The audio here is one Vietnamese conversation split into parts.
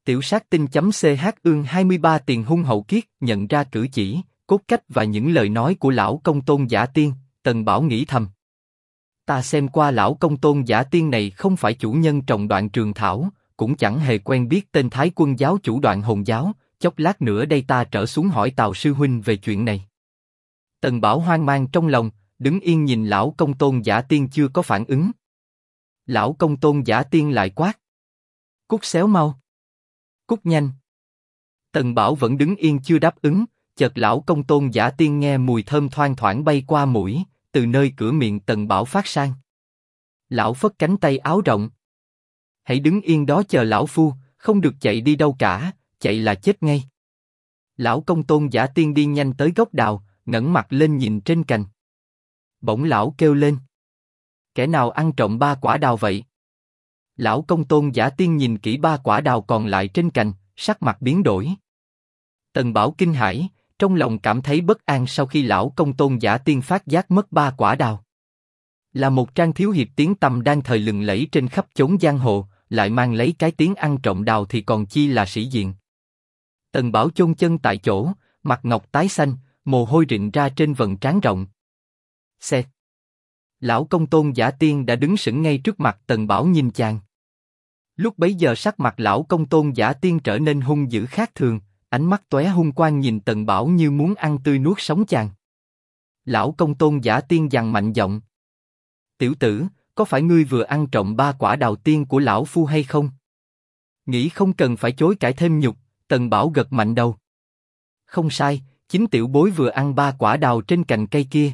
Tiểu sát tinh.ch ương 23 Tiền hung hậu kiết nhận ra cử chỉ, cốt cách và những lời nói của lão công tôn giả tiên, Tần Bảo nghĩ thầm. Ta xem qua lão công tôn giả tiên này không phải chủ nhân trồng Đoạn Trường Thảo, cũng chẳng hề quen biết tên Thái Quân giáo chủ Đoạn Hồn giáo, chốc lát nữa đây ta trở xuống hỏi Tào sư huynh về chuyện này. Tần Bảo hoang mang trong lòng, đứng yên nhìn lão công tôn giả tiên chưa có phản ứng. Lão công tôn giả tiên lại quát. Cút xéo mau. Cút nhanh. Tần Bảo vẫn đứng yên chưa đáp ứng, chợt lão công tôn giả tiên nghe mùi thơm thoang thoảng bay qua mũi, từ nơi cửa miệng Tần Bảo phát sang. Lão phất cánh tay áo rộng. Hãy đứng yên đó chờ lão phu, không được chạy đi đâu cả, chạy là chết ngay. Lão công tôn giả tiên đi nhanh tới gốc đào, ngẩng mặt lên nhìn trên cành. Bỗng lão kêu lên. Kẻ nào ăn trộm 3 quả đào vậy? Lão công tôn giả tiên nhìn kỹ 3 quả đào còn lại trên cành, sắc mặt biến đổi. Tần Bảo kinh hãi, trong lòng cảm thấy bất an sau khi lão công tôn giả tiên phát giác mất 3 quả đào. Là một trang thiếu hiệp tiếng tăm đang thời lừng lẫy trên khắp chốn giang hồ, lại mang lấy cái tiếng ăn trộm đào thì còn chi là sĩ diện. Tần Bảo chôn chân tại chỗ, mặt ngọc tái xanh, mồ hôi rịn ra trên vầng trán rộng. Xẹt. Lão công tôn giả tiên đã đứng sững ngay trước mặt Tần Bảo nhìn chàng. Lúc bấy giờ sắc mặt lão công tôn giả tiên trở nên hung dữ khác thường, ánh mắt tóe hung quang nhìn Tần Bảo như muốn ăn tươi nuốt sống chàng. Lão công tôn giả tiên dằn mạnh giọng. Tiểu tử, có phải ngươi vừa ăn trộm 3 quả đào tiên của lão phu hay không? Nghĩ không cần phải chối cãi thêm nhục, Tần Bảo gật mạnh đầu. Không sai, chính tiểu bối vừa ăn 3 quả đào trên cành cây kia.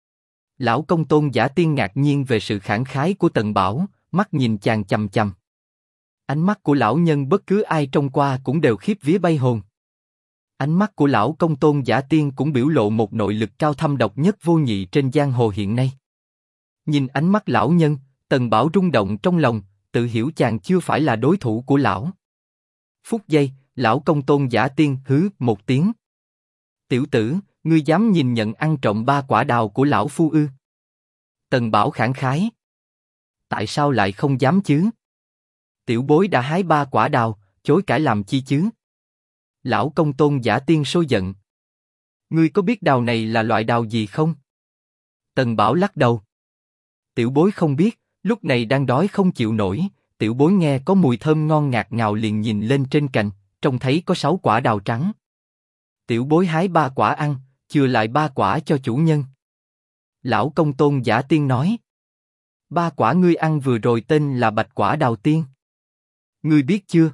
Lão công tôn giả tiên ngạc nhiên về sự khẳng khái của Tần Bảo, mắt nhìn chàng chằm chằm. Ánh mắt của lão nhân bất cứ ai trông qua cũng đều khiếp vía bay hồn. Ánh mắt của lão công tôn giả tiên cũng biểu lộ một nội lực cao thâm độc nhất vô nhị trên giang hồ hiện nay. Nhìn ánh mắt lão nhân, Tần Bảo rung động trong lòng, tự hiểu chàng chưa phải là đối thủ của lão. Phút giây, lão công tôn giả tiên hứ một tiếng. Tiểu tử, ngươi dám nhìn nhận ăn trộm 3 quả đào của lão phu ư? Tần Bảo khẳng khái. Tại sao lại không dám chứ? Tiểu bối đã hái 3 quả đào, chối cãi làm chi chứ? Lão công tôn giả tiên sôi giận. Ngươi có biết đào này là loại đào gì không? Tần Bảo lắc đầu. Tiểu bối không biết, lúc này đang đói không chịu nổi, tiểu bối nghe có mùi thơm ngon ngạt ngào liền nhìn lên trên cành, trông thấy có 6 quả đào trắng. Tiểu bối hái 3 quả ăn, chừa lại 3 quả cho chủ nhân. Lão công tôn giả tiên nói. 3 quả ngươi ăn vừa rồi tên là bạch quả đào tiên. Ngươi biết chưa?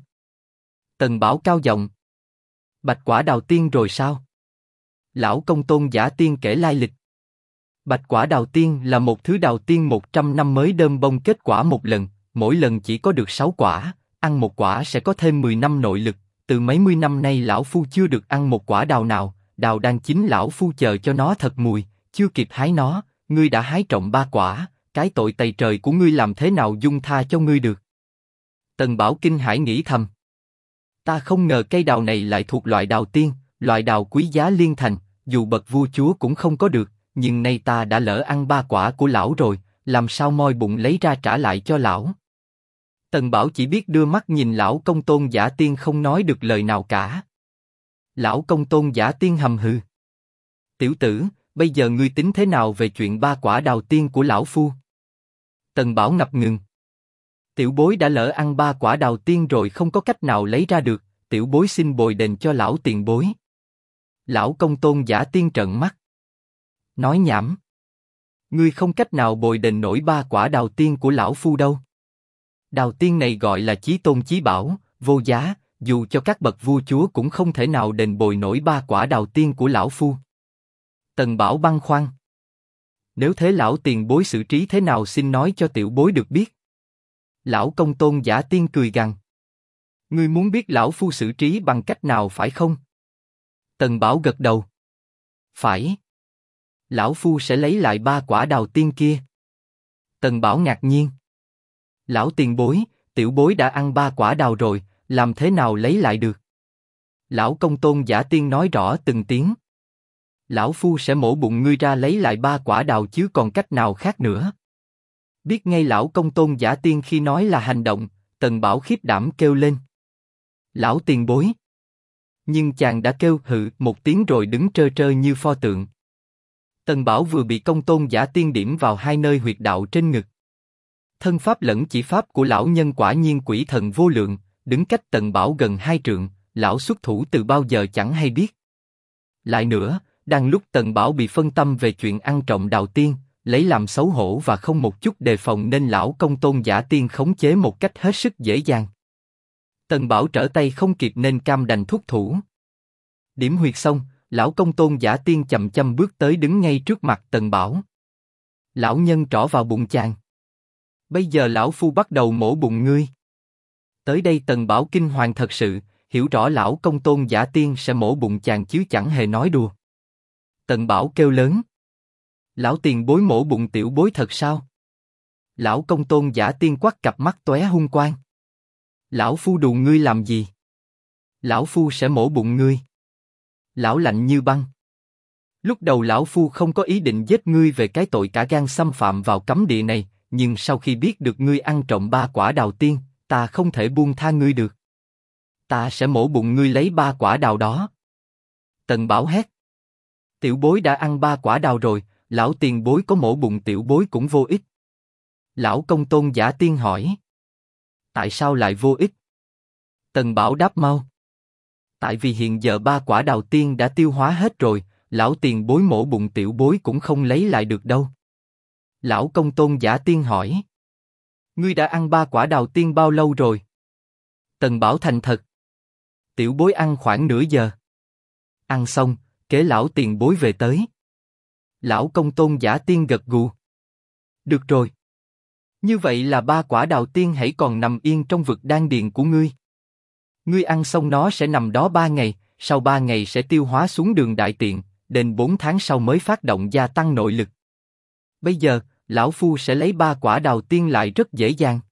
Tần Bảo cao giọng. Bạch quả đào tiên rồi sao? Lão công tôn giả tiên kể lai lịch. Bạch quả đào tiên là một thứ đào tiên 100 năm mới đơm bông kết quả một lần, mỗi lần chỉ có được 6 quả, ăn một quả sẽ có thêm 10 năm nội lực. Từ mấy mươi năm nay lão phu chưa được ăn một quả đào nào, đào đang chín lão phu chờ cho nó thật mùi, chưa kịp hái nó, ngươi đã hái trộm 3 quả, cái tội tày trời của ngươi làm thế nào dung tha cho ngươi được? Tần Bảo kinh hãi nghĩ thầm. Ta không ngờ cây đào này lại thuộc loại đào tiên, loại đào quý giá liên thành, dù bậc vua chúa cũng không có được, nhưng nay ta đã lỡ ăn 3 quả của lão rồi, làm sao moi bụng lấy ra trả lại cho lão? Tần Bảo chỉ biết đưa mắt nhìn lão công tôn giả tiên không nói được lời nào cả. Lão công tôn giả tiên hầm hừ. Tiểu tử, bây giờ ngươi tính thế nào về chuyện 3 quả đào tiên của lão phu? Tần Bảo ngập ngừng. Tiểu bối đã lỡ ăn 3 quả đào tiên rồi không có cách nào lấy ra được, tiểu bối xin bồi đền cho lão tiền bối. Lão công tôn giả tiên trợn mắt. Nói nhảm. Ngươi không cách nào bồi đền nổi 3 quả đào tiên của lão phu đâu. Đào tiên này gọi là chí tôn chí bảo, vô giá, dù cho các bậc vua chúa cũng không thể nào đền bồi nổi 3 quả đào tiên của lão phu. Tần Bảo băn khoăn. Nếu thế lão tiền bối xử trí thế nào xin nói cho tiểu bối được biết. Lão công tôn giả tiên cười gằn. Ngươi muốn biết lão phu xử trí bằng cách nào phải không? Tần Bảo gật đầu. Phải. Lão phu sẽ lấy lại 3 quả đào tiên kia. Tần Bảo ngạc nhiên. Lão tiền bối, tiểu bối đã ăn 3 quả đào rồi, làm thế nào lấy lại được? Lão công tôn giả tiên nói rõ từng tiếng. Lão phu sẽ mổ bụng ngươi ra lấy lại 3 quả đào chứ còn cách nào khác nữa. Biết ngay lão công tôn giả tiên khi nói là hành động, Tần Bảo khiếp đảm kêu lên. Lão tiền bối. Nhưng chàng đã kêu hự một tiếng rồi đứng trơ trơ như pho tượng. Tần Bảo vừa bị Công Tôn Giả Tiên điểm vào hai nơi huyệt đạo trên ngực. Thân pháp lẫn chỉ pháp của lão nhân quả nhiên quỷ thần vô lượng, đứng cách Tần Bảo gần 2 trượng, lão xuất thủ từ bao giờ chẳng hay biết. Lại nữa, đang lúc Tần Bảo bị phân tâm về chuyện ăn trộm đào tiên, lấy làm xấu hổ và không một chút đề phòng nên lão Công Tôn Giả Tiên khống chế một cách hết sức dễ dàng. Tần Bảo trở tay không kịp nên cam đành thúc thủ. Điểm huyệt xong, lão Công Tôn Giả Tiên chậm chậm bước tới đứng ngay trước mặt Tần Bảo. Lão nhân trỏ vào bụng chàng. Bây giờ lão phu bắt đầu mổ bụng ngươi. Tới đây Tần Bảo kinh hoàng thật sự, hiểu rõ lão Công Tôn Giả Tiên sẽ mổ bụng chàng chứ chẳng hề nói đùa. Tần Bảo kêu lớn. Lão tiền bối mổ bụng tiểu bối thật sao? Lão Công Tôn Giả Tiên quắc cặp mắt tóe hung quang. Lão phu đùa ngươi làm gì? Lão phu sẽ mổ bụng ngươi. Lão lạnh như băng. Lúc đầu lão phu không có ý định giết ngươi về cái tội cả gan xâm phạm vào cấm địa này, nhưng sau khi biết được ngươi ăn trộm 3 quả đào tiên, ta không thể buông tha ngươi được. Ta sẽ mổ bụng ngươi lấy 3 quả đào đó. Tần Bảo hét. Tiểu bối đã ăn 3 quả đào rồi, lão tiền bối có mổ bụng tiểu bối cũng vô ích. Lão Công Tôn Giả Tiên hỏi. Tại sao lại vô ích? Tần Bảo đáp mau. Tại vì hiện giờ 3 quả đào tiên đã tiêu hóa hết rồi, lão tiền bối mổ bụng tiểu bối cũng không lấy lại được đâu. Lão Công Tôn Giả Tiên hỏi. Ngươi đã ăn 3 quả đào tiên bao lâu rồi? Tần Bảo thành thật. Tiểu bối ăn khoảng nửa giờ. Ăn xong, kế lão tiền bối về tới. Lão Công Tôn Giả Tiên gật gù. Được rồi. Như vậy là 3 quả đào tiên hãy còn nằm yên trong vực đan điền của ngươi. Ngươi ăn xong nó sẽ nằm đó 3 ngày, sau 3 ngày sẽ tiêu hóa xuống đường đại tiện, đến 4 tháng sau mới phát động gia tăng nội lực. Bây giờ, lão phu sẽ lấy 3 quả đào tiên lại rất dễ dàng.